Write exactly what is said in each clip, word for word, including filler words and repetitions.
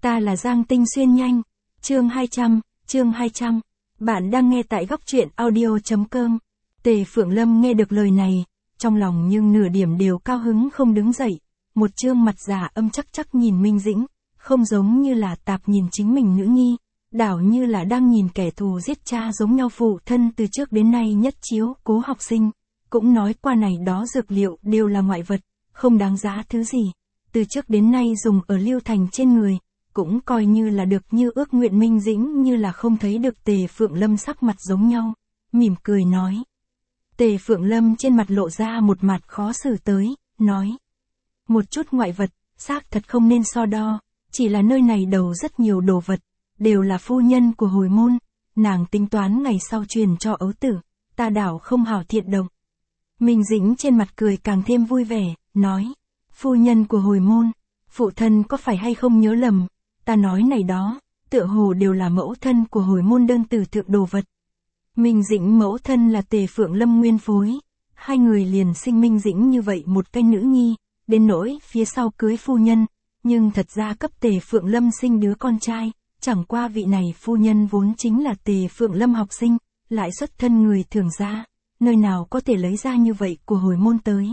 Ta là Giang Tinh Xuyên Nhanh. Chương hai trăm, chương hai trăm. Bạn đang nghe tại góc truyện audio.com. Tề Phượng Lâm nghe được lời này, trong lòng nhưng nửa điểm đều cao hứng không đứng dậy. Một trương mặt già âm chắc chắc nhìn Minh Dĩnh, không giống như là tạp nhìn chính mình nữ nhi, đảo như là đang nhìn kẻ thù giết cha giống nhau. Phụ thân từ trước đến nay nhất chiếu cố học sinh, cũng nói qua này đó dược liệu đều là ngoại vật, không đáng giá thứ gì. Từ trước đến nay dùng ở Lưu Thành trên người, cũng coi như là được như ước nguyện. Minh Dĩnh như là không thấy được Tề Phượng Lâm sắc mặt giống nhau, mỉm cười nói. Tề Phượng Lâm trên mặt lộ ra một mặt khó xử tới, nói. Một chút ngoại vật, xác thật không nên so đo, chỉ là nơi này đầu rất nhiều đồ vật, đều là phu nhân của hồi môn, nàng tính toán ngày sau truyền cho ấu tử, ta đảo không hảo thiện động. Minh Dĩnh trên mặt cười càng thêm vui vẻ, nói. Phu nhân của hồi môn, phụ thân có phải hay không nhớ lầm, ta nói này đó, tựa hồ đều là mẫu thân của hồi môn đơn từ thượng đồ vật. Minh Dĩnh mẫu thân là Tề Phượng Lâm nguyên phối, hai người liền sinh Minh Dĩnh như vậy một cái nữ nhi, đến nỗi phía sau cưới phu nhân, nhưng thật ra cấp Tề Phượng Lâm sinh đứa con trai, chẳng qua vị này phu nhân vốn chính là Tề Phượng Lâm học sinh, lại xuất thân người thường gia, nơi nào có thể lấy ra như vậy của hồi môn tới.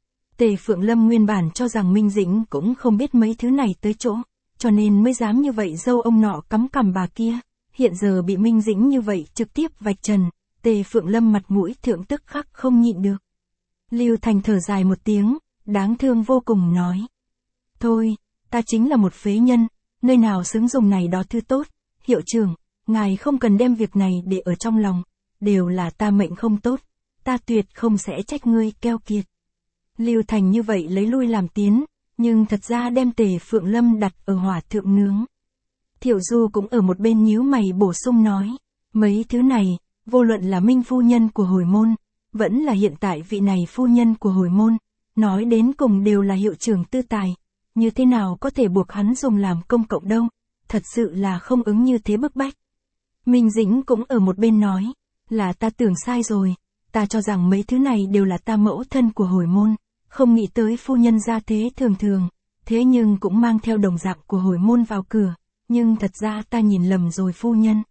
Tề Phượng Lâm nguyên bản cho rằng Minh Dĩnh cũng không biết mấy thứ này tới chỗ, cho nên mới dám như vậy dâu ông nọ cắm cằm bà kia, hiện giờ bị Minh Dĩnh như vậy trực tiếp vạch trần, Tề Phượng Lâm mặt mũi thượng tức khắc không nhịn được. Lưu Thành thở dài một tiếng, đáng thương vô cùng nói. Thôi, ta chính là một phế nhân, nơi nào xứng dùng này đó thứ tốt, hiệu trưởng, ngài không cần đem việc này để ở trong lòng, đều là ta mệnh không tốt, ta tuyệt không sẽ trách ngươi keo kiệt. Lưu Thành như vậy lấy lui làm tiến, nhưng thật ra đem Tề Phượng Lâm đặt ở hỏa thượng nướng. Thiệu Du cũng ở một bên nhíu mày bổ sung nói, mấy thứ này, vô luận là Minh phu nhân của hồi môn, vẫn là hiện tại vị này phu nhân của hồi môn, nói đến cùng đều là hiệu trưởng tư tài, như thế nào có thể buộc hắn dùng làm công cộng đâu, thật sự là không ứng như thế bức bách. Minh Dĩnh cũng ở một bên nói, là ta tưởng sai rồi, ta cho rằng mấy thứ này đều là ta mẫu thân của hồi môn, không nghĩ tới phu nhân gia thế thường thường, thế nhưng cũng mang theo đồng dạng của hồi môn vào cửa, nhưng thật ra ta nhìn lầm rồi phu nhân.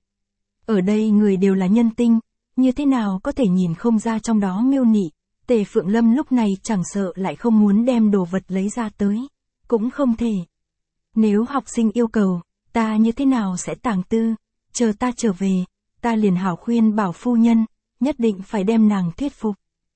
Ở đây người đều là nhân tinh, như thế nào có thể nhìn không ra trong đó miêu nị. Tề Phượng Lâm lúc này chẳng sợ lại không muốn đem đồ vật lấy ra tới, cũng không thể. Nếu học sinh yêu cầu, ta như thế nào sẽ tàng tư, chờ ta trở về, ta liền hảo khuyên bảo phu nhân, nhất định phải đem nàng thuyết phục.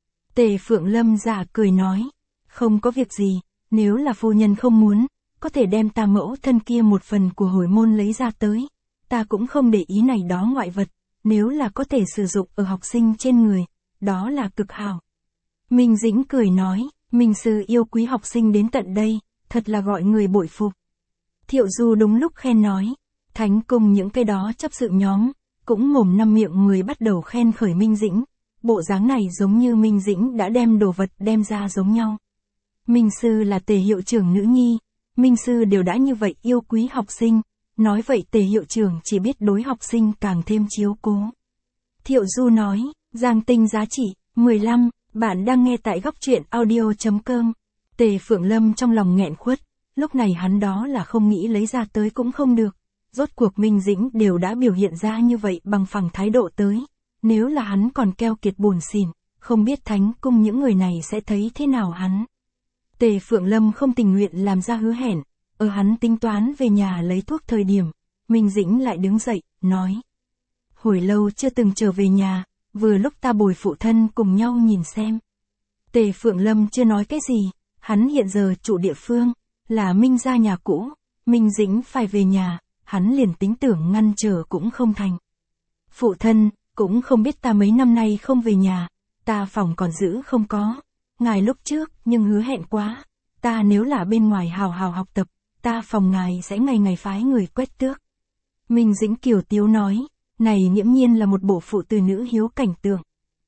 Tề Phượng Lâm giả cười nói, không có việc gì, nếu là phu nhân không muốn, có thể đem ta mẫu thân kia một phần của hồi môn lấy ra tới, ta cũng không để ý này đó ngoại vật, nếu là có thể sử dụng ở học sinh trên người, đó là cực hảo. Minh Dĩnh cười nói, Minh sư yêu quý học sinh đến tận đây, thật là gọi người bội phục. Thiệu Du đúng lúc khen nói, Thánh cùng những cái đó chấp sự nhóm, cũng mồm năm miệng người bắt đầu khen khởi Minh Dĩnh, bộ dáng này giống như Minh Dĩnh đã đem đồ vật đem ra giống nhau. Minh sư là Tề hiệu trưởng nữ nhi, Minh sư đều đã như vậy yêu quý học sinh, nói vậy Tề hiệu trưởng chỉ biết đối học sinh càng thêm chiếu cố. Thiệu Du nói, Giang Tinh giá trị, mười lăm, bạn đang nghe tại góc truyện audio.com. Tề Phượng Lâm trong lòng nghẹn khuất, lúc này hắn đó là không nghĩ lấy ra tới cũng không được, rốt cuộc Minh Dĩnh đều đã biểu hiện ra như vậy bằng phẳng thái độ tới, nếu là hắn còn keo kiệt buồn xỉn, không biết Thánh cung những người này sẽ thấy thế nào hắn. Tề Phượng Lâm không tình nguyện làm ra hứa hẹn, ở hắn tính toán về nhà lấy thuốc thời điểm, Minh Dĩnh lại đứng dậy, nói. Hồi lâu chưa từng trở về nhà, vừa lúc ta bồi phụ thân cùng nhau nhìn xem. Tề Phượng Lâm chưa nói cái gì, hắn hiện giờ trụ địa phương, là Minh gia nhà cũ, Minh Dĩnh phải về nhà, hắn liền tính tưởng ngăn trở cũng không thành. Phụ thân, cũng không biết ta mấy năm nay không về nhà, ta phòng còn giữ không có. Ngài lúc trước nhưng hứa hẹn quá, ta nếu là bên ngoài hào hào học tập, ta phòng ngài sẽ ngày ngày phái người quét tước. Minh Dĩnh kiều tiếu nói, này nghiễm nhiên là một bộ phụ từ nữ hiếu cảnh tượng.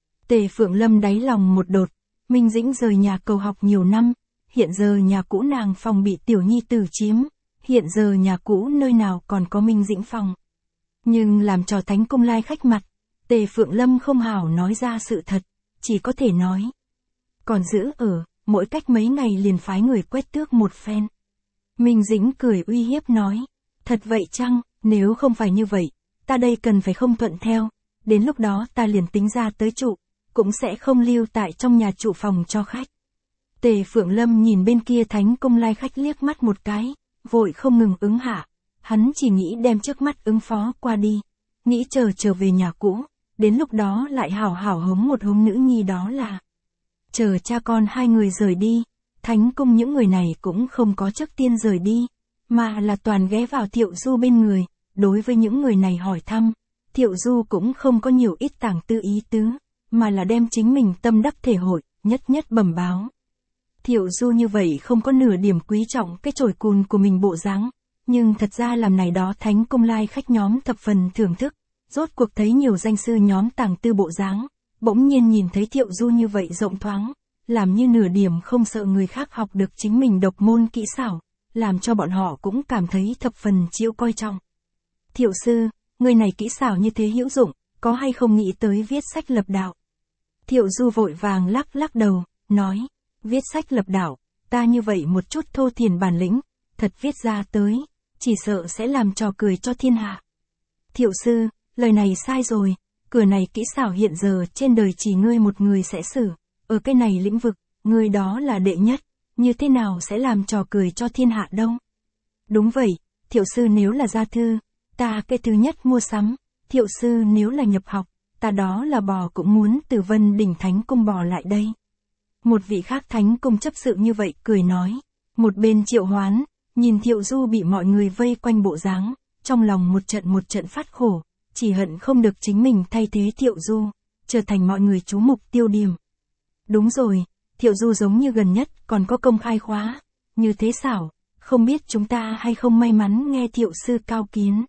Tề Phượng Lâm đáy lòng một đột, Minh Dĩnh rời nhà cầu học nhiều năm, hiện giờ nhà cũ nàng phòng bị tiểu nhi tử chiếm, hiện giờ nhà cũ nơi nào còn có Minh Dĩnh phòng. Nhưng làm trò Thánh cung lai khách mặt, Tề Phượng Lâm không hảo nói ra sự thật, chỉ có thể nói. Còn giữ ở, mỗi cách mấy ngày liền phái người quét tước một phen. Minh Dĩnh cười uy hiếp nói, Thật vậy chăng, nếu không phải như vậy, ta đây cần phải không thuận theo, đến lúc đó ta liền tính ra tới trụ, cũng sẽ không lưu tại trong nhà trụ phòng cho khách. Tề Phượng Lâm nhìn bên kia Thánh Cung lai khách liếc mắt một cái, vội không ngừng ứng hạ, hắn chỉ nghĩ đem trước mắt ứng phó qua đi, nghĩ chờ trở về nhà cũ, đến lúc đó lại hảo hảo hống một hống nữ nhi đó là. Chờ cha con hai người rời đi, Thánh Cung những người này cũng không có trước tiên rời đi, mà là toàn ghé vào Thiệu Du bên người, đối với những người này hỏi thăm, Thiệu Du cũng không có nhiều ít tàng tư ý tứ, mà là đem chính mình tâm đắc thể hội, nhất nhất bẩm báo. Thiệu Du như vậy không có nửa điểm quý trọng cái chổi cùn của mình bộ dáng, nhưng thật ra làm này đó Thánh Cung lai khách nhóm thập phần thưởng thức, rốt cuộc thấy nhiều danh sư nhóm tàng tư bộ dáng, bỗng nhiên nhìn thấy Thiệu Du như vậy rộng thoáng, làm như nửa điểm không sợ người khác học được chính mình độc môn kỹ xảo, làm cho bọn họ cũng cảm thấy thập phần chịu coi trọng. Thiệu sư, người này kỹ xảo như thế hữu dụng, có hay không nghĩ tới viết sách lập đạo? Thiệu Du vội vàng lắc lắc đầu, nói, viết sách lập đạo, ta như vậy một chút thô thiển bản lĩnh, thật viết ra tới, chỉ sợ sẽ làm trò cười cho thiên hạ. Thiệu sư, lời này sai rồi, cửa này kỹ xảo hiện giờ trên đời chỉ ngươi một người sẽ xử, ở cái này lĩnh vực, ngươi đó là đệ nhất, như thế nào sẽ làm trò cười cho thiên hạ đâu? Đúng vậy, Thiệu sư nếu là gia thư, ta cái thứ nhất mua sắm, Thiệu sư nếu là nhập học, ta đó là bò cũng muốn từ Vân Đỉnh Thánh Cung bò lại đây. Một vị khác Thánh Cung chấp sự như vậy cười nói, một bên Triệu Hoán, nhìn Thiệu Du bị mọi người vây quanh bộ dáng, trong lòng một trận một trận phát khổ, chỉ hận không được chính mình thay thế Thiệu Du, trở thành mọi người chú mục tiêu điểm. Đúng rồi, Thiệu Du giống như gần nhất còn có công khai khóa, như thế xảo, không biết chúng ta hay không may mắn nghe Thiệu sư cao kiến.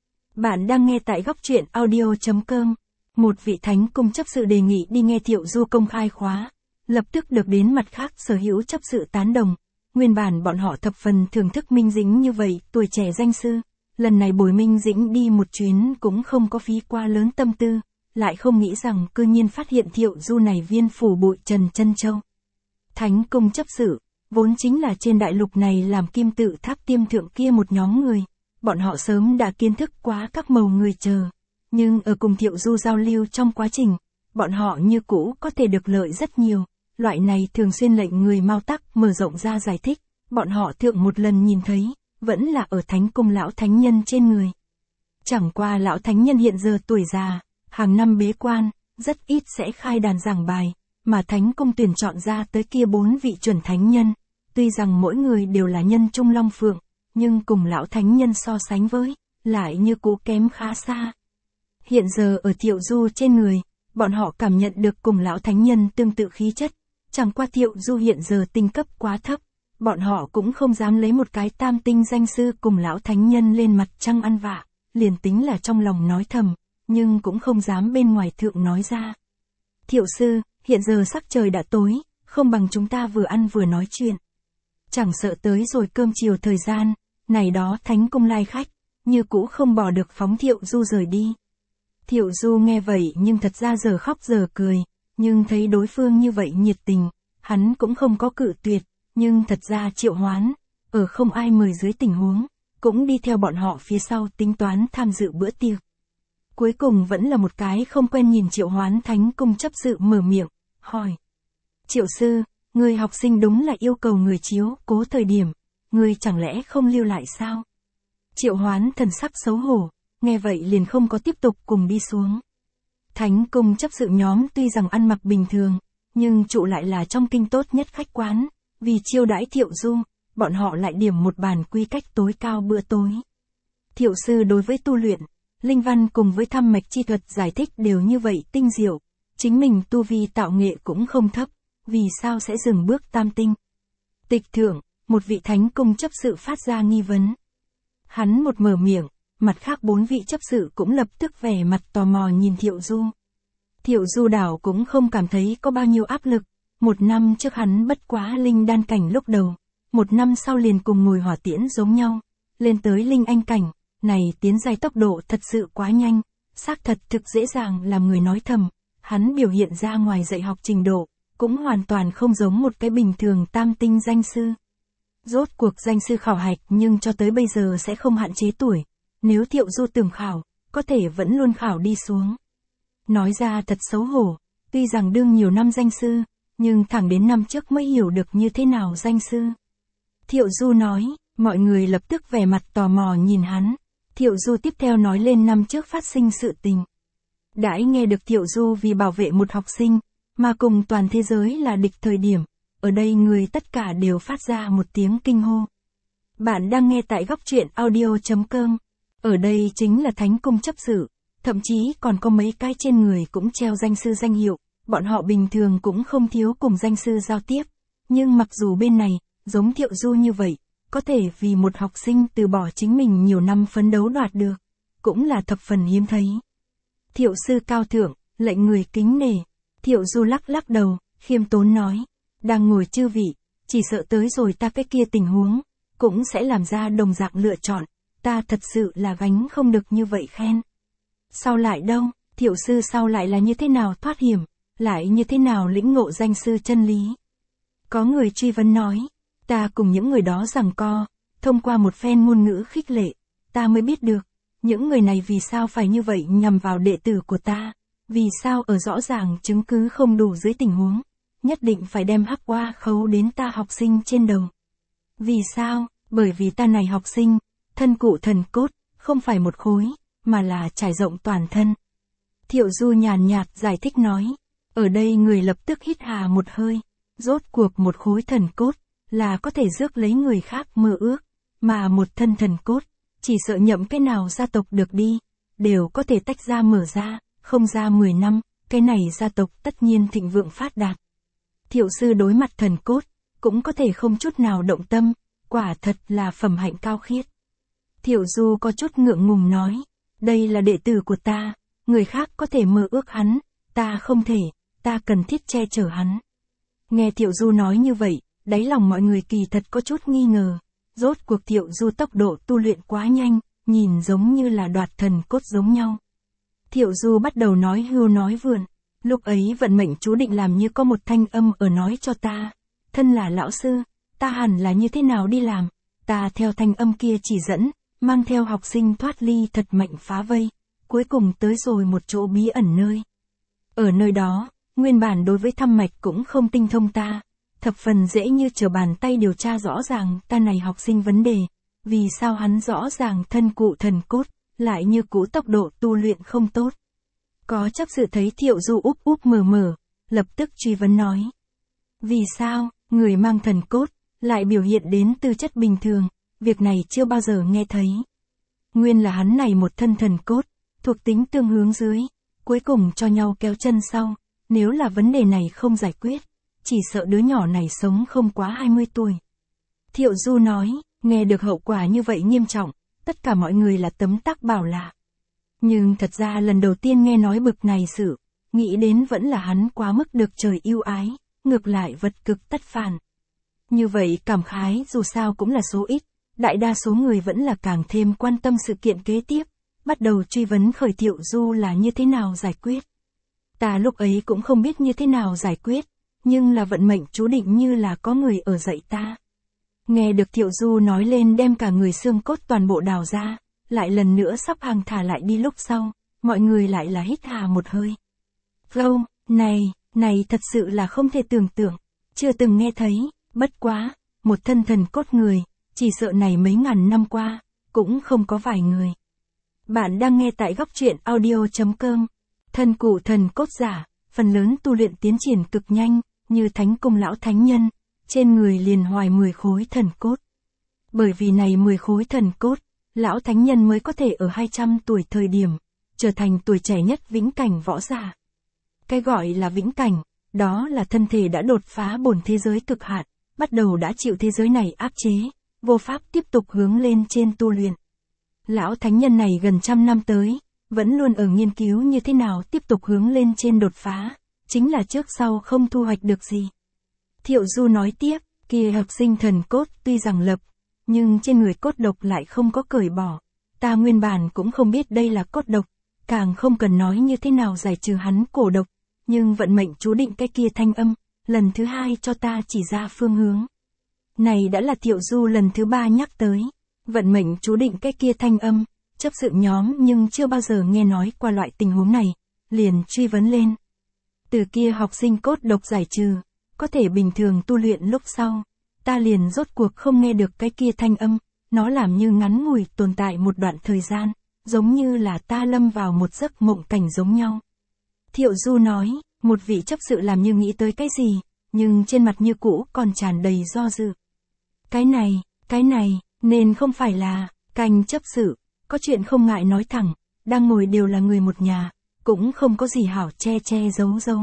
Bạn đang nghe tại góc truyện audio chấm com, một vị Thánh Cung chấp sự đề nghị đi nghe Thiệu Du công khai khóa, lập tức được đến mặt khác sở hữu chấp sự tán đồng, nguyên bản bọn họ thập phần thưởng thức Minh Dĩnh như vậy, tuổi trẻ danh sư, lần này bồi Minh Dĩnh đi một chuyến cũng không có phí qua lớn tâm tư, lại không nghĩ rằng cư nhiên phát hiện Thiệu Du này viên phủ bụi trần chân châu. Thánh Cung chấp sự, vốn chính là trên đại lục này làm kim tự tháp tiêm thượng kia một nhóm người, bọn họ sớm đã kiến thức quá các màu người chờ, nhưng ở cùng Thiệu Du giao lưu trong quá trình, bọn họ như cũ có thể được lợi rất nhiều, loại này thường xuyên lệnh người Mao Tắc mở rộng ra giải thích, bọn họ thượng một lần nhìn thấy, vẫn là ở Thánh Cung lão thánh nhân trên người. Chẳng qua lão thánh nhân hiện giờ tuổi già, hàng năm bế quan, rất ít sẽ khai đàn giảng bài, mà Thánh Cung tuyển chọn ra tới kia bốn vị chuẩn thánh nhân, tuy rằng mỗi người đều là nhân trung long phượng, nhưng cùng lão thánh nhân so sánh với, lại như cũ kém khá xa. Hiện giờ ở Thiệu Du trên người, bọn họ cảm nhận được cùng lão thánh nhân tương tự khí chất, chẳng qua Thiệu Du hiện giờ tinh cấp quá thấp, bọn họ cũng không dám lấy một cái tam tinh danh sư cùng lão thánh nhân lên mặt trăng ăn vạ, liền tính là trong lòng nói thầm, nhưng cũng không dám bên ngoài thượng nói ra. Thiệu sư, hiện giờ sắc trời đã tối, không bằng chúng ta vừa ăn vừa nói chuyện. Chẳng sợ tới rồi cơm chiều thời gian, này đó Thánh Cung lai khách, như cũ không bỏ được phóng Thiệu Du rời đi. Thiệu Du nghe vậy nhưng thật ra giờ khóc giờ cười, nhưng thấy đối phương như vậy nhiệt tình, hắn cũng không có cự tuyệt, nhưng thật ra Triệu Hoán, ở không ai mời dưới tình huống, cũng đi theo bọn họ phía sau tính toán tham dự bữa tiệc. Cuối cùng vẫn là một cái không quen nhìn Triệu Hoán Thánh Cung chấp sự mở miệng, hỏi. Triệu sư, người học sinh đúng là yêu cầu người chiếu cố thời điểm, người chẳng lẽ không lưu lại sao? Triệu Hoán thần sắc xấu hổ, nghe vậy liền không có tiếp tục cùng đi xuống. Thánh Cung chấp sự nhóm tuy rằng ăn mặc bình thường, nhưng trụ lại là trong kinh tốt nhất khách quán, vì chiêu đãi Thiệu Du, bọn họ lại điểm một bàn quy cách tối cao bữa tối. Thiệu sư đối với tu luyện, linh văn cùng với thăm mạch chi thuật giải thích đều như vậy tinh diệu, chính mình tu vi tạo nghệ cũng không thấp, vì sao sẽ dừng bước tam tinh? Tịch thượng, một vị Thánh Cung chấp sự phát ra nghi vấn. Hắn một mở miệng, mặt khác bốn vị chấp sự cũng lập tức vẻ mặt tò mò nhìn Thiệu Du. Thiệu Du đảo cũng không cảm thấy có bao nhiêu áp lực, một năm trước hắn bất quá linh đan cảnh lúc đầu, một năm sau liền cùng ngồi hỏa tiễn giống nhau, lên tới linh anh cảnh, này tiến giai tốc độ thật sự quá nhanh, xác thật thực dễ dàng làm người nói thầm, hắn biểu hiện ra ngoài dạy học trình độ, cũng hoàn toàn không giống một cái bình thường tam tinh danh sư. Rốt cuộc danh sư khảo hạch nhưng cho tới bây giờ sẽ không hạn chế tuổi. Nếu Thiệu Du tưởng khảo, có thể vẫn luôn khảo đi xuống. Nói ra thật xấu hổ, tuy rằng đương nhiều năm danh sư, nhưng thẳng đến năm trước mới hiểu được như thế nào danh sư. Thiệu Du nói, mọi người lập tức vẻ mặt tò mò nhìn hắn. Thiệu Du tiếp theo nói lên năm trước phát sinh sự tình. Đãi nghe được Thiệu Du vì bảo vệ một học sinh, mà cùng toàn thế giới là địch thời điểm, ở đây người tất cả đều phát ra một tiếng kinh hô. Bạn đang nghe tại góc truyện audio chấm com. Ở đây chính là Thánh Cung chấp sự, thậm chí còn có mấy cái trên người cũng treo danh sư danh hiệu, bọn họ bình thường cũng không thiếu cùng danh sư giao tiếp. Nhưng mặc dù bên này, giống Thiệu Du như vậy, có thể vì một học sinh từ bỏ chính mình nhiều năm phấn đấu đoạt được, cũng là thập phần hiếm thấy. Thiệu sư cao thượng, lệnh người kính nể. Thiệu Du lắc lắc đầu, khiêm tốn nói, đang ngồi chư vị, chỉ sợ tới rồi ta cái kia tình huống, cũng sẽ làm ra đồng dạng lựa chọn, ta thật sự là gánh không được như vậy khen. Sao lại đâu, Thiệu sư sao lại là như thế nào thoát hiểm, lại như thế nào lĩnh ngộ danh sư chân lý. Có người truy vấn nói, ta cùng những người đó giằng co, thông qua một phen ngôn ngữ khích lệ, ta mới biết được, những người này vì sao phải như vậy nhằm vào đệ tử của ta, vì sao ở rõ ràng chứng cứ không đủ dưới tình huống, nhất định phải đem hắc oa khấu đến ta học sinh trên đầu. Vì sao? Bởi vì ta này học sinh, thân cụ thần cốt, không phải một khối, mà là trải rộng toàn thân. Thiệu Du nhàn nhạt giải thích nói, ở đây người lập tức hít hà một hơi, rốt cuộc một khối thần cốt, là có thể rước lấy người khác mơ ước, mà một thân thần cốt, chỉ sợ nhậm cái nào gia tộc được đi, đều có thể tách ra mở ra, không ra mười năm, cái này gia tộc tất nhiên thịnh vượng phát đạt. Thiệu sư đối mặt thần cốt, cũng có thể không chút nào động tâm, quả thật là phẩm hạnh cao khiết. Thiệu Du có chút ngượng ngùng nói, đây là đệ tử của ta, người khác có thể mơ ước hắn, ta không thể, ta cần thiết che chở hắn. Nghe Thiệu Du nói như vậy, đáy lòng mọi người kỳ thật có chút nghi ngờ, rốt cuộc Thiệu Du tốc độ tu luyện quá nhanh, nhìn giống như là đoạt thần cốt giống nhau. Thiệu Du bắt đầu nói hưu nói vượn, lúc ấy vận mệnh chú định làm như có một thanh âm ở nói cho ta, thân là lão sư, ta hẳn là như thế nào đi làm, ta theo thanh âm kia chỉ dẫn, mang theo học sinh thoát ly thật mạnh phá vây, cuối cùng tới rồi một chỗ bí ẩn nơi. Ở nơi đó, nguyên bản đối với thăm mạch cũng không tinh thông ta, thập phần dễ như trở bàn tay điều tra rõ ràng ta này học sinh vấn đề, vì sao hắn rõ ràng thân cụ thần cốt, lại như cũ tốc độ tu luyện không tốt. Có chấp sự thấy Thiệu Du úp úp mờ mờ, lập tức truy vấn nói. Vì sao, người mang thần cốt, lại biểu hiện đến tư chất bình thường, việc này chưa bao giờ nghe thấy. Nguyên là hắn này một thân thần cốt, thuộc tính tương hướng dưới, cuối cùng cho nhau kéo chân sau, nếu là vấn đề này không giải quyết, chỉ sợ đứa nhỏ này sống không quá hai mươi tuổi. Thiệu Du nói, nghe được hậu quả như vậy nghiêm trọng, tất cả mọi người là tấm tắc bảo lạ. Nhưng thật ra lần đầu tiên nghe nói bực này sự, nghĩ đến vẫn là hắn quá mức được trời yêu ái, ngược lại vật cực tất phản. Như vậy cảm khái dù sao cũng là số ít, đại đa số người vẫn là càng thêm quan tâm sự kiện kế tiếp, bắt đầu truy vấn khởi Thiệu Du là như thế nào giải quyết. Ta lúc ấy cũng không biết như thế nào giải quyết, nhưng là vận mệnh chú định như là có người ở dạy ta. Nghe được Thiệu Du nói lên đem cả người xương cốt toàn bộ đào ra, lại lần nữa sắp hàng thả lại đi lúc sau, mọi người lại là hít hà một hơi. Gâu, này, này thật sự là không thể tưởng tượng, chưa từng nghe thấy, bất quá, một thân thần cốt người, chỉ sợ này mấy ngàn năm qua, cũng không có vài người. Bạn đang nghe tại góc truyện audio chấm com. Thân cụ thần cốt giả, phần lớn tu luyện tiến triển cực nhanh, như Thánh Cung lão thánh nhân, trên người liền hoài mười khối thần cốt. Bởi vì này mười khối thần cốt, lão thánh nhân mới có thể ở hai trăm tuổi thời điểm, trở thành tuổi trẻ nhất vĩnh cảnh võ giả. Cái gọi là vĩnh cảnh, đó là thân thể đã đột phá bổn thế giới cực hạn, bắt đầu đã chịu thế giới này áp chế, vô pháp tiếp tục hướng lên trên tu luyện. Lão thánh nhân này gần trăm năm tới, vẫn luôn ở nghiên cứu như thế nào tiếp tục hướng lên trên đột phá, chính là trước sau không thu hoạch được gì. Thiệu Du nói tiếp, kia học sinh thần cốt tuy rằng lập, nhưng trên người cốt độc lại không có cởi bỏ. Ta nguyên bản cũng không biết đây là cốt độc, càng không cần nói như thế nào giải trừ hắn cổ độc, nhưng vận mệnh chú định cái kia thanh âm, lần thứ hai cho ta chỉ ra phương hướng. Này đã là Thiệu Du lần thứ ba nhắc tới. Vận mệnh chú định cái kia thanh âm, chấp sự nhóm nhưng chưa bao giờ nghe nói qua loại tình huống này, liền truy vấn lên. Từ kia học sinh cốt độc giải trừ, có thể bình thường tu luyện lúc sau, ta liền rốt cuộc không nghe được cái kia thanh âm, nó làm như ngắn ngủi tồn tại một đoạn thời gian, giống như là ta lâm vào một giấc mộng cảnh giống nhau. Thiệu Du nói, một vị chấp sự làm như nghĩ tới cái gì, nhưng trên mặt như cũ còn tràn đầy do dự. Cái này, cái này, nên không phải là, Canh chấp sự, có chuyện không ngại nói thẳng, đang ngồi đều là người một nhà, cũng không có gì hảo che che giấu giấu.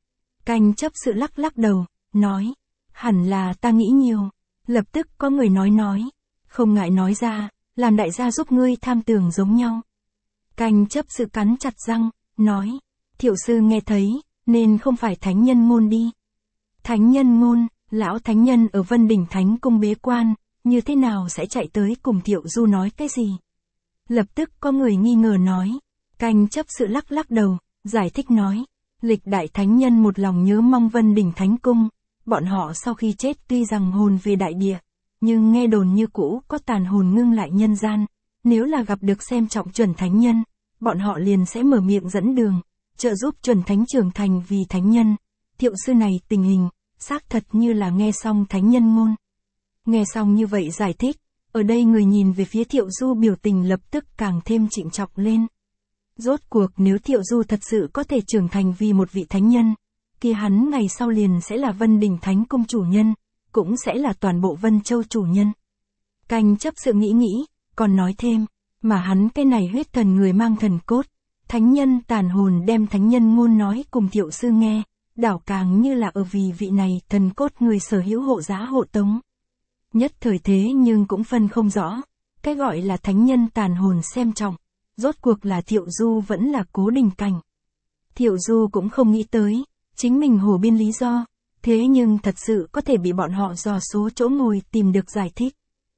Canh chấp sự lắc lắc đầu, nói, hẳn là ta nghĩ nhiều. Lập tức có người nói nói, không ngại nói ra, làm đại gia giúp ngươi tham tưởng giống nhau. Canh chấp sự cắn chặt răng, nói, Thiệu sư nghe thấy, nên không phải thánh nhân ngôn đi. Thánh nhân ngôn, lão thánh nhân ở Vân Đỉnh Thánh Cung bế quan, như thế nào sẽ chạy tới cùng Thiệu Du nói cái gì? Lập tức có người nghi ngờ nói, Canh chấp sự lắc lắc đầu, giải thích nói, lịch đại thánh nhân một lòng nhớ mong Vân Đỉnh Thánh Cung, bọn họ sau khi chết tuy rằng hồn về đại địa, nhưng nghe đồn như cũ có tàn hồn ngưng lại nhân gian, nếu là gặp được xem trọng chuẩn thánh nhân, bọn họ liền sẽ mở miệng dẫn đường, trợ giúp chuẩn thánh trưởng thành vì thánh nhân. Thiệu sư này tình hình, xác thật như là nghe xong thánh nhân ngôn. Nghe xong như vậy giải thích, ở đây người nhìn về phía Thiệu Du biểu tình lập tức càng thêm trịnh trọng lên. Rốt cuộc nếu Thiệu Du thật sự có thể trưởng thành vì một vị thánh nhân, kia hắn ngày sau liền sẽ là Vân Đỉnh Thánh Cung chủ nhân, cũng sẽ là toàn bộ Vân Châu chủ nhân. Canh chấp sự nghĩ nghĩ, còn nói thêm, mà hắn cái này huyết thần người mang thần cốt, thánh nhân tàn hồn đem thánh nhân ngôn nói cùng Thiệu sư nghe, đảo càng như là ở vì vị này thần cốt người sở hữu hộ giá hộ tống. Nhất thời thế nhưng cũng phân không rõ, cái gọi là thánh nhân tàn hồn xem trọng, rốt cuộc là Thiệu Du vẫn là Cố Đình Cảnh. Thiệu Du cũng không nghĩ tới, chính mình hồ biên lý do, thế nhưng thật sự có thể bị bọn họ dò số chỗ ngồi tìm được giải thích.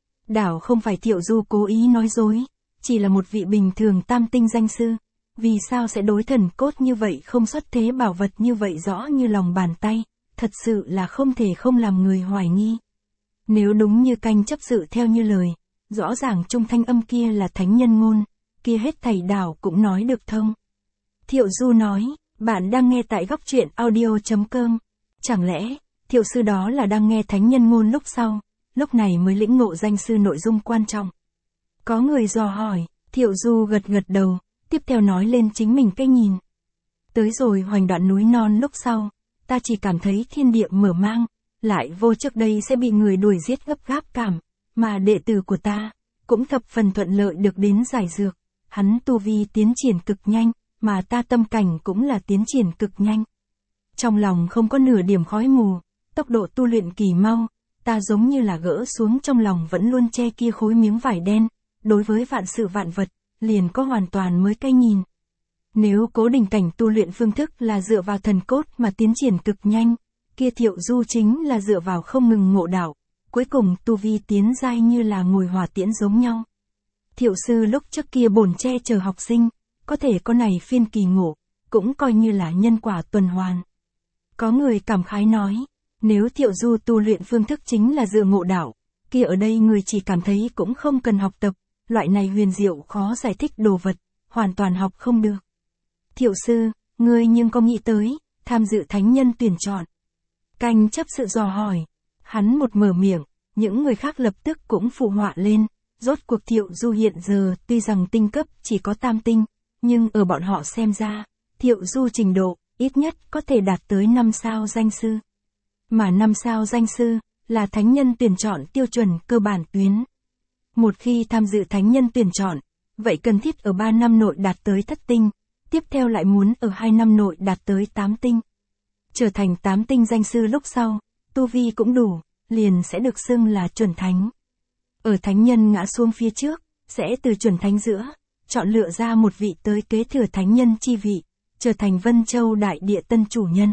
Đảo không phải Thiệu Du cố ý nói dối, chỉ là một vị bình thường tam tinh danh sư, vì sao sẽ đối thần cốt như vậy không xuất thế bảo vật như vậy rõ như lòng bàn tay, thật sự là không thể không làm người hoài nghi. Nếu đúng như Canh chấp sự theo như lời, rõ ràng trung thanh âm kia là thánh nhân ngôn, kia hết thầy đảo cũng nói được thông. Thiệu Du nói, bạn đang nghe tại góc truyện audio chấm com. Chẳng lẽ, Thiệu sư đó là đang nghe thánh nhân ngôn lúc sau, lúc này mới lĩnh ngộ danh sư nội dung quan trọng. Có người dò hỏi, Thiệu Du gật gật đầu, tiếp theo nói lên chính mình cái nhìn. Tới rồi hoành đoạn núi non lúc sau, ta chỉ cảm thấy thiên địa mở mang, lại vô trước đây sẽ bị người đuổi giết gấp gáp cảm, mà đệ tử của ta, cũng thập phần thuận lợi được đến giải dược, hắn tu vi tiến triển cực nhanh, mà ta tâm cảnh cũng là tiến triển cực nhanh. Trong lòng không có nửa điểm khói mù, tốc độ tu luyện kỳ mau, ta giống như là gỡ xuống trong lòng vẫn luôn che kia khối miếng vải đen, đối với vạn sự vạn vật, liền có hoàn toàn mới cái nhìn. Nếu Cố Đình Cảnh tu luyện phương thức là dựa vào thần cốt mà tiến triển cực nhanh, kia Thiệu Du chính là dựa vào không ngừng ngộ đạo, cuối cùng tu vi tiến giai như là ngồi hỏa tiễn giống nhau. Thiệu sư lúc trước kia bổn che chờ học sinh, có thể có này phiên kỳ ngộ, cũng coi như là nhân quả tuần hoàn. Có người cảm khái nói, nếu Thiệu Du tu luyện phương thức chính là dựa ngộ đạo, kia ở đây người chỉ cảm thấy cũng không cần học tập, loại này huyền diệu khó giải thích đồ vật, hoàn toàn học không được. Thiệu sư, ngươi nhưng có nghĩ tới, tham dự thánh nhân tuyển chọn. Canh chấp sự dò hỏi, hắn một mở miệng, những người khác lập tức cũng phụ họa lên, rốt cuộc Thiệu Du hiện giờ tuy rằng tinh cấp chỉ có tam tinh, nhưng ở bọn họ xem ra, Thiệu Du trình độ, ít nhất có thể đạt tới năm sao danh sư. Mà năm sao danh sư, là thánh nhân tuyển chọn tiêu chuẩn cơ bản tuyến. Một khi tham dự thánh nhân tuyển chọn, vậy cần thiết ở ba năm nội đạt tới thất tinh, tiếp theo lại muốn ở hai năm nội đạt tới tám tinh. Trở thành tám tinh danh sư lúc sau, tu vi cũng đủ, liền sẽ được xưng là chuẩn thánh. Ở thánh nhân ngã xuống phía trước, sẽ từ chuẩn thánh giữa, chọn lựa ra một vị tới kế thừa thánh nhân chi vị, trở thành Vân Châu đại địa tân chủ nhân.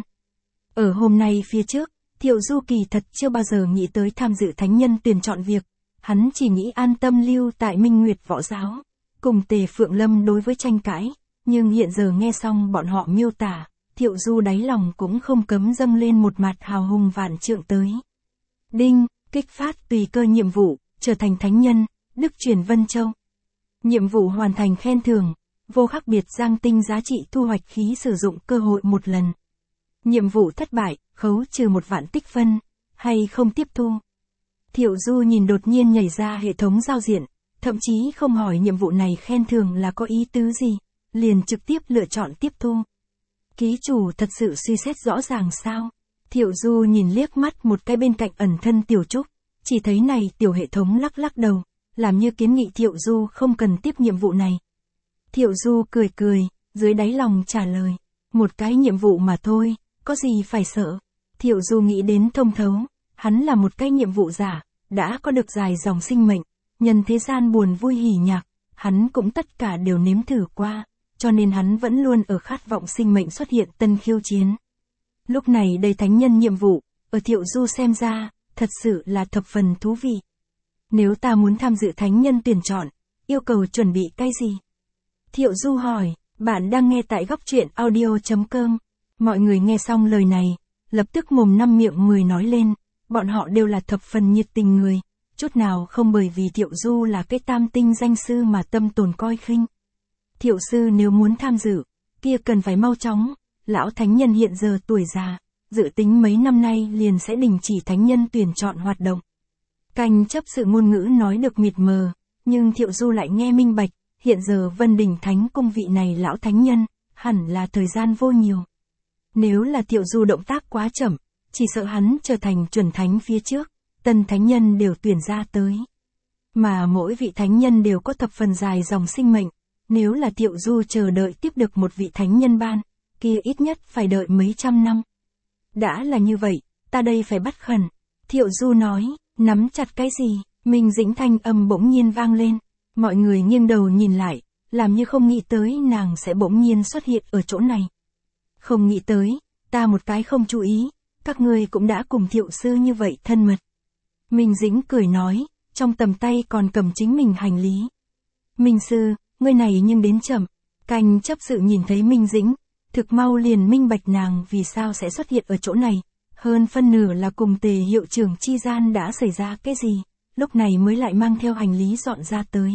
Ở hôm nay phía trước, Thiệu Du kỳ thật chưa bao giờ nghĩ tới tham dự thánh nhân tuyển chọn việc, hắn chỉ nghĩ an tâm lưu tại Minh Nguyệt Võ Giáo, cùng Tề Phượng Lâm đối với tranh cãi, nhưng hiện giờ nghe xong bọn họ miêu tả, Thiệu Du đáy lòng cũng không cấm dâng lên một mặt hào hùng vạn trượng tới. Đinh, Kích phát tùy cơ nhiệm vụ, trở thành thánh nhân, Đức truyền Vân Châu. Nhiệm vụ hoàn thành khen thưởng, vô khác biệt giang tinh giá trị thu hoạch khí sử dụng cơ hội một lần. Nhiệm vụ thất bại, khấu trừ một vạn tích phân, hay không tiếp thu. Thiệu Du nhìn đột nhiên nhảy ra hệ thống giao diện, thậm chí không hỏi nhiệm vụ này khen thưởng là có ý tứ gì, liền trực tiếp lựa chọn tiếp thu. Ký chủ thật sự suy xét rõ ràng sao? Thiệu Du nhìn liếc mắt một cái bên cạnh ẩn thân Tiểu Trúc, chỉ thấy này tiểu hệ thống lắc lắc đầu, làm như kiến nghị Thiệu Du không cần tiếp nhiệm vụ này. Thiệu Du cười cười, dưới đáy lòng trả lời, một cái nhiệm vụ mà thôi, có gì phải sợ. Thiệu Du nghĩ đến thông thấu, hắn là một cái nhiệm vụ giả, đã có được dài dòng sinh mệnh, nhân thế gian buồn vui hỉ nhạc, hắn cũng tất cả đều nếm thử qua, cho nên hắn vẫn luôn ở khát vọng sinh mệnh xuất hiện tân khiêu chiến. Lúc này đầy thánh nhân nhiệm vụ, ở Thiệu Du xem ra, thật sự là thập phần thú vị. Nếu ta muốn tham dự thánh nhân tuyển chọn, yêu cầu chuẩn bị cái gì? Thiệu Du hỏi, bạn đang nghe tại góc truyện audio chấm com. Mọi người nghe xong lời này, lập tức mồm năm miệng mười nói lên, bọn họ đều là thập phần nhiệt tình người, chút nào không bởi vì Thiệu Du là cái tam tinh danh sư mà tâm tồn coi khinh. Thiệu sư nếu muốn tham dự, kia cần phải mau chóng, lão thánh nhân hiện giờ tuổi già, dự tính mấy năm nay liền sẽ đình chỉ thánh nhân tuyển chọn hoạt động. Canh chấp sự ngôn ngữ nói được mịt mờ, nhưng Thiệu Du lại nghe minh bạch, hiện giờ Vân Đình Thánh cung vị này lão thánh nhân, hẳn là thời gian vô nhiều. Nếu là Thiệu Du động tác quá chậm, chỉ sợ hắn trở thành chuẩn thánh phía trước, tân thánh nhân đều tuyển ra tới. Mà mỗi vị thánh nhân đều có thập phần dài dòng sinh mệnh, nếu là Thiệu Du chờ đợi tiếp được một vị thánh nhân ban, kia ít nhất phải đợi mấy trăm năm. Đã là như vậy, ta đây phải bắt khẩn. Thiệu Du nói, nắm chặt cái gì? Minh Dĩnh thanh âm bỗng nhiên vang lên. Mọi người nghiêng đầu nhìn lại, làm như không nghĩ tới nàng sẽ bỗng nhiên xuất hiện ở chỗ này. Không nghĩ tới, ta một cái không chú ý, các ngươi cũng đã cùng Thiệu sư như vậy thân mật. Minh Dĩnh cười nói, trong tầm tay còn cầm chính mình hành lý. Minh sư, ngươi này nhưng đến chậm. Canh chấp sự nhìn thấy Minh Dĩnh, thực mau liền minh bạch nàng vì sao sẽ xuất hiện ở chỗ này. Hơn phân nửa là cùng Tề hiệu trưởng chi gian đã xảy ra cái gì, lúc này mới lại mang theo hành lý dọn ra tới.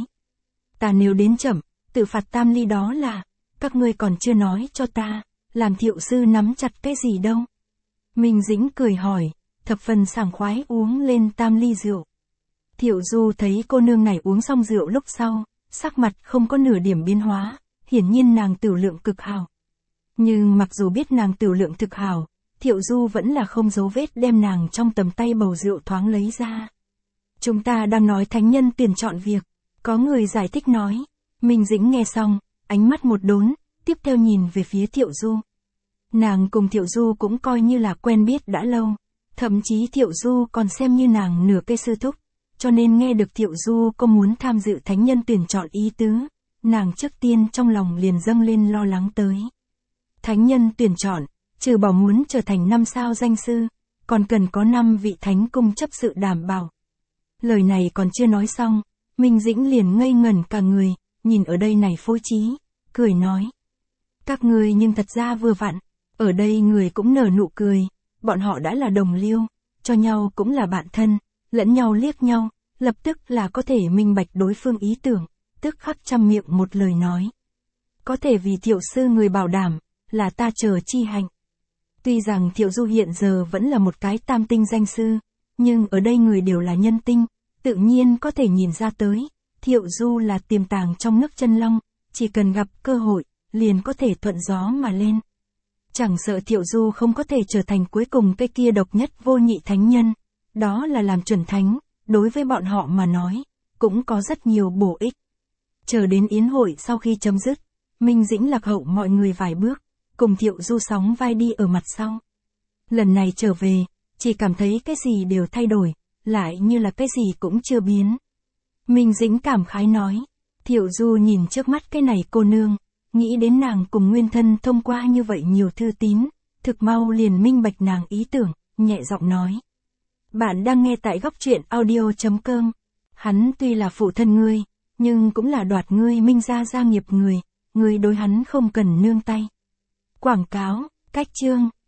Ta nếu đến chậm, tự phạt tam ly đó là, các ngươi còn chưa nói cho ta, làm Thiệu sư nắm chặt cái gì đâu. Minh Dĩnh cười hỏi, thập phần sảng khoái uống lên tam ly rượu. Thiệu Du thấy cô nương này uống xong rượu lúc sau, sắc mặt không có nửa điểm biến hóa, hiển nhiên nàng tửu lượng cực hảo. Nhưng mặc dù biết nàng tửu lượng thực hảo, Thiệu Du vẫn là không giấu vết đem nàng trong tầm tay bầu rượu thoáng lấy ra. Chúng ta đang nói thánh nhân tuyển chọn việc, có người giải thích nói. Minh Dĩnh nghe xong, ánh mắt một đốn, tiếp theo nhìn về phía Thiệu Du. Nàng cùng Thiệu Du cũng coi như là quen biết đã lâu, thậm chí Thiệu Du còn xem như nàng nửa cây sư thúc, cho nên nghe được Thiệu Du có muốn tham dự thánh nhân tuyển chọn ý tứ, nàng trước tiên trong lòng liền dâng lên lo lắng tới. Thánh nhân tuyển chọn, trừ bỏ muốn trở thành năm sao danh sư, còn cần có năm vị thánh cung chấp sự đảm bảo. Lời này còn chưa nói xong, Minh Dĩnh liền ngây ngẩn cả người, nhìn ở đây này phối trí, cười nói. Các người nhưng thật ra vừa vặn, ở đây người cũng nở nụ cười, bọn họ đã là đồng liêu, cho nhau cũng là bạn thân, lẫn nhau liếc nhau, lập tức là có thể minh bạch đối phương ý tưởng, tức khắc trăm miệng một lời nói. Có thể vì Thiệu sư người bảo đảm, là ta chờ chi hạnh. Tuy rằng Thiệu Du hiện giờ vẫn là một cái tam tinh danh sư, nhưng ở đây người đều là nhân tinh, tự nhiên có thể nhìn ra tới, Thiệu Du là tiềm tàng trong nước chân long, chỉ cần gặp cơ hội, liền có thể thuận gió mà lên. Chẳng sợ Thiệu Du không có thể trở thành cuối cùng cái kia độc nhất vô nhị thánh nhân, đó là làm chuẩn thánh, đối với bọn họ mà nói, cũng có rất nhiều bổ ích. Chờ đến yến hội sau khi chấm dứt, Minh Dĩnh lạc hậu mọi người vài bước, cùng Thiệu Du sóng vai đi ở mặt sau. Lần này trở về, chỉ cảm thấy cái gì đều thay đổi, lại như là cái gì cũng chưa biến. Minh Dĩnh cảm khái nói, Thiệu Du nhìn trước mắt cái này cô nương, nghĩ đến nàng cùng nguyên thân thông qua như vậy nhiều thư tín, thực mau liền minh bạch nàng ý tưởng, nhẹ giọng nói. Bạn đang nghe tại góc truyện audio chấm com. Hắn tuy là phụ thân ngươi, nhưng cũng là đoạt ngươi Minh gia gia nghiệp người, ngươi đối hắn không cần nương tay. Quảng cáo, cách chương.